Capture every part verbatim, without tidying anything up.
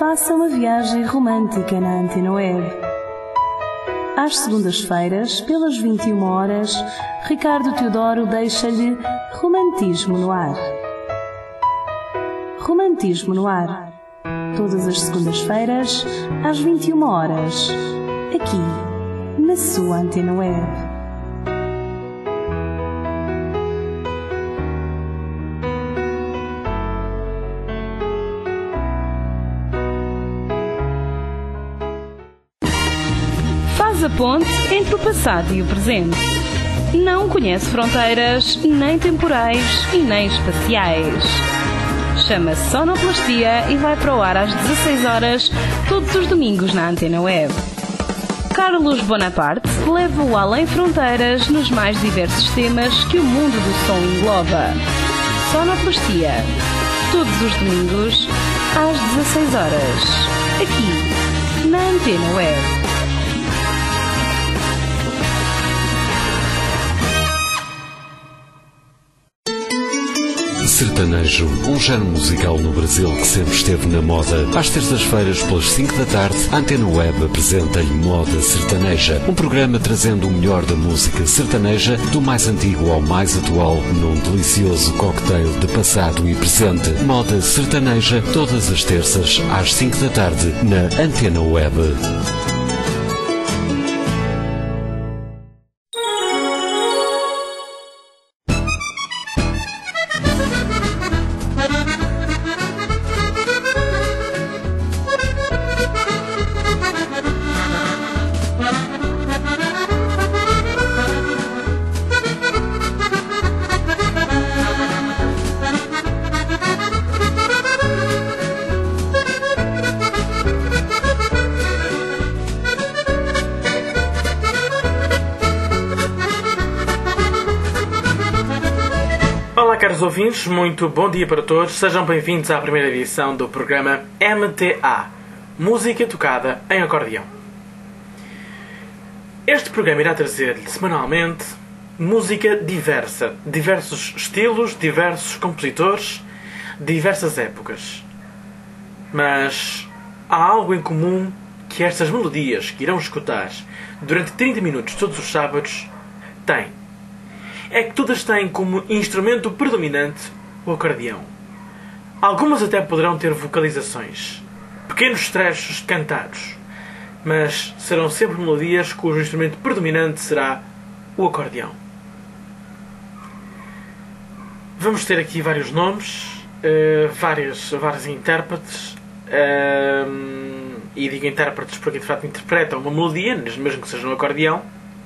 faça uma viagem romântica na Antena Web. Às segundas-feiras, pelas vinte e uma horas, Ricardo Teodoro deixa-lhe Romantismo no Ar. Romantismo no Ar. Todas as segundas-feiras, às vinte e uma horas, aqui, na sua Antena Web. A ponte entre o passado e o presente. Não conhece fronteiras, nem temporais e nem espaciais. Chama-se Sonoplastia e vai para o ar às dezasseis horas, todos os domingos na Antena Web. Carlos Bonaparte leva-o além fronteiras nos mais diversos temas que o mundo do som engloba. Sonoplastia, todos os domingos, às dezasseis horas, aqui, na Antena Web. Sertanejo, um género musical no Brasil que sempre esteve na moda. Às terças-feiras, pelas cinco da tarde, a Antena Web apresenta-lhe Moda Sertaneja, um programa trazendo o melhor da música sertaneja, do mais antigo ao mais atual, num delicioso cocktail de passado e presente. Moda Sertaneja, todas as terças, às cinco da tarde, na Antena Web. Caros ouvintes, muito bom dia para todos. Sejam bem-vindos à primeira edição do programa M T A, Música Tocada em Acordeão. Este programa irá trazer-lhe semanalmente música diversa, diversos estilos, diversos compositores, diversas épocas. Mas há algo em comum que estas melodias que irão escutar durante trinta minutos todos os sábados têm. É que todas têm como instrumento predominante o acordeão. Algumas até poderão ter vocalizações, pequenos trechos cantados, mas serão sempre melodias cujo instrumento predominante será o acordeão. Vamos ter aqui vários nomes, uh, várias, vários intérpretes, uh, e digo intérpretes porque de facto interpretam uma melodia, mesmo que seja um acordeão.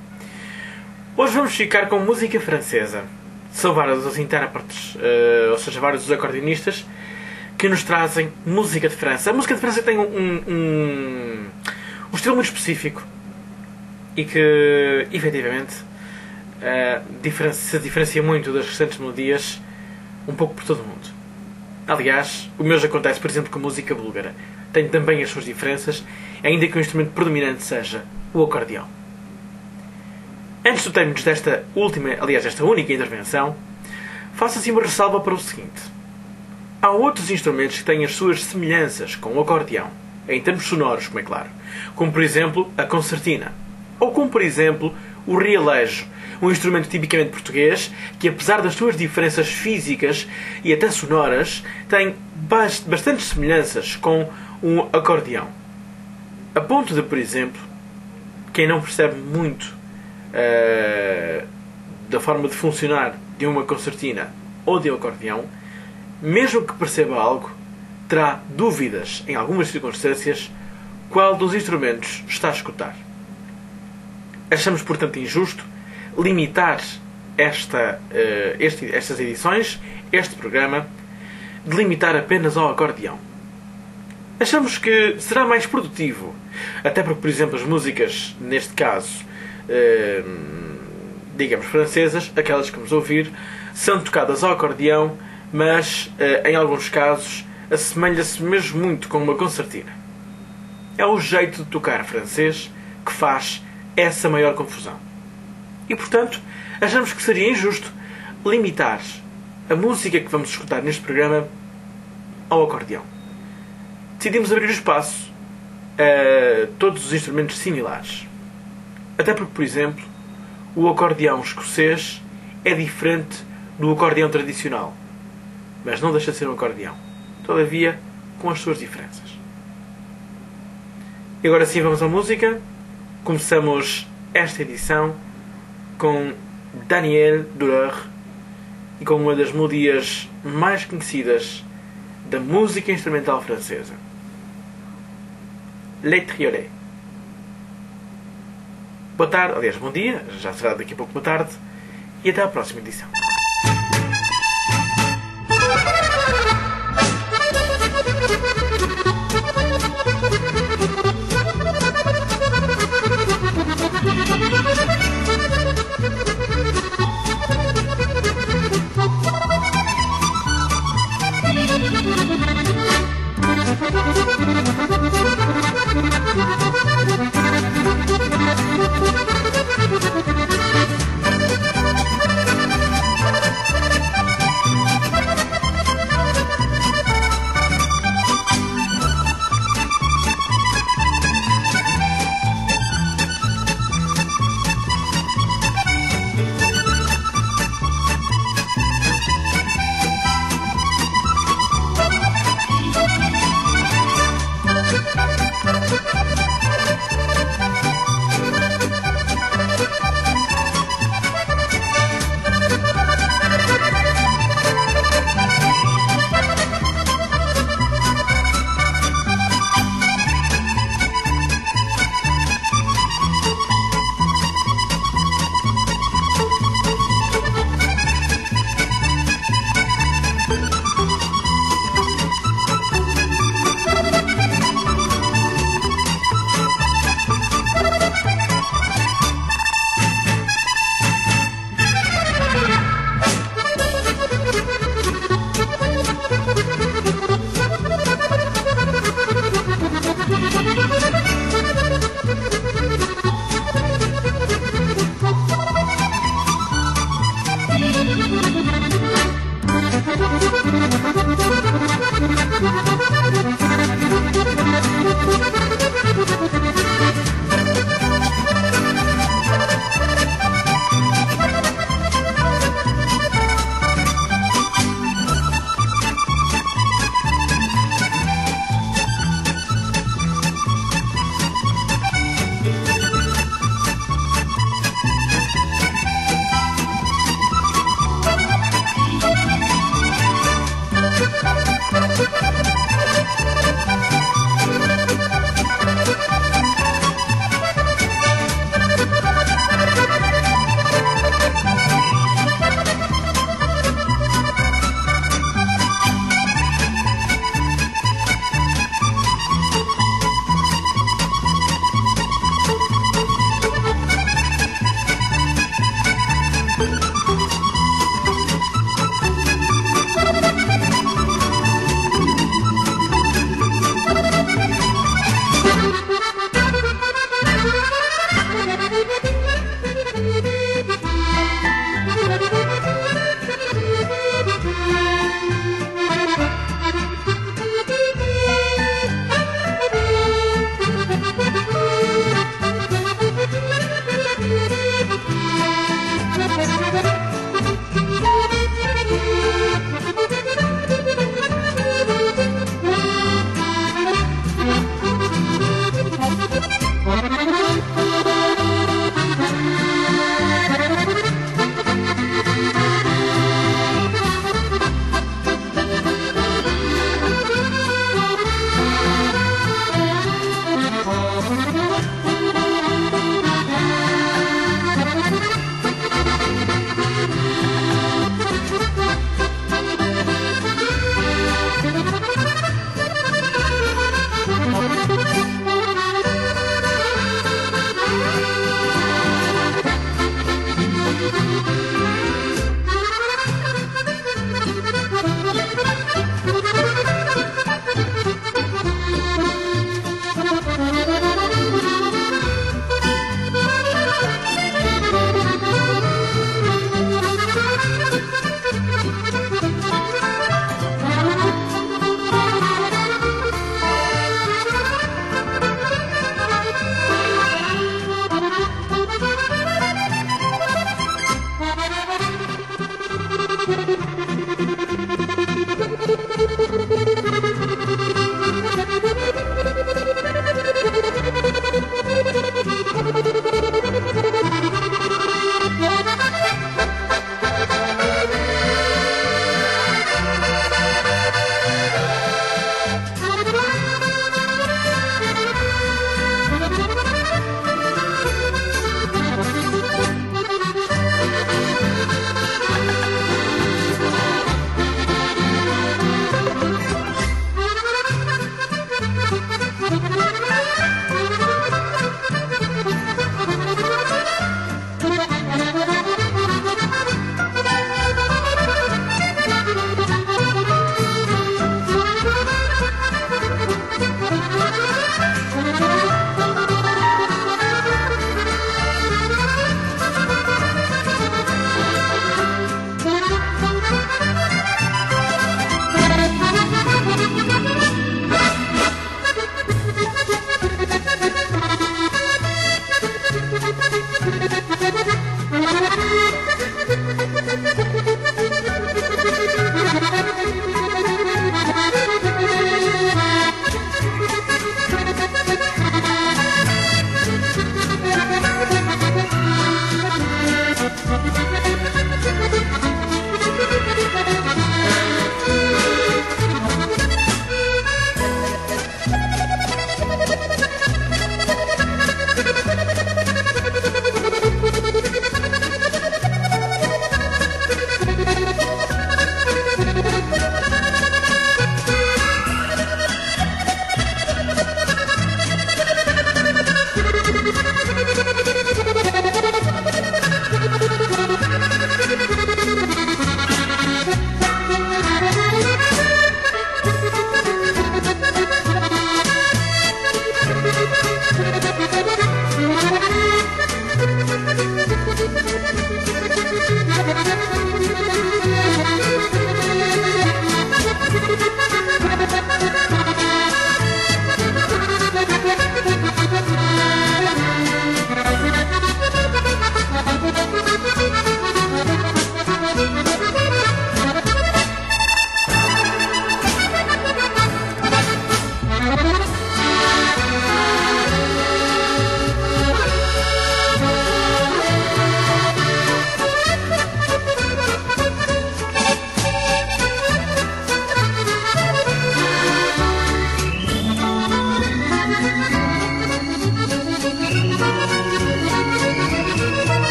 Hoje vamos ficar com música francesa. São vários os intérpretes, uh, ou seja, vários os acordeonistas, que nos trazem música de França. A música de França tem um, um, um estilo muito específico e que, efetivamente, uh, diferen- se diferencia muito das restantes melodias um pouco por todo o mundo. Aliás, o mesmo acontece, por exemplo, com a música búlgara. Tem também as suas diferenças, ainda que o instrumento predominante seja o acordeão. Antes do término desta última, aliás, desta única intervenção, faço assim uma ressalva para o seguinte. Há outros instrumentos que têm as suas semelhanças com o acordeão, em termos sonoros, como é claro, como por exemplo a concertina, ou como por exemplo o realejo, um instrumento tipicamente português que, apesar das suas diferenças físicas e até sonoras, tem bastantes semelhanças com um acordeão. A ponto de, por exemplo, quem não percebe muito Uh, da forma de funcionar de uma concertina ou de um acordeão, mesmo que perceba algo, terá dúvidas, em algumas circunstâncias, qual dos instrumentos está a escutar. Achamos, portanto, injusto limitar esta, uh, este, estas edições, este programa, de limitar apenas ao acordeão. Achamos que será mais produtivo, até porque, por exemplo, as músicas, neste caso, Uh, digamos francesas, aquelas que vamos ouvir, são tocadas ao acordeão, mas uh, em alguns casos assemelha-se mesmo muito com uma concertina. É o jeito de tocar francês que faz essa maior confusão. E portanto, achamos que seria injusto limitar a música que vamos escutar neste programa ao acordeão. decidimos abrir o espaço a todos os instrumentos similares. Até porque, por exemplo, o acordeão escocês é diferente do acordeão tradicional, mas não deixa de ser um acordeão, todavia com as suas diferenças. E agora sim vamos à música. Começamos esta edição com Daniel Dureur e com uma das melodias mais conhecidas da música instrumental francesa, Les Triolets. Boa tarde, aliás, bom dia, já será daqui a pouco boa tarde, e até à próxima edição.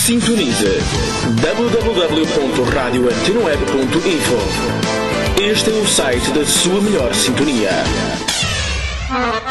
Sintonize w w w ponto radio antena web ponto info. Este é o site da sua melhor sintonia.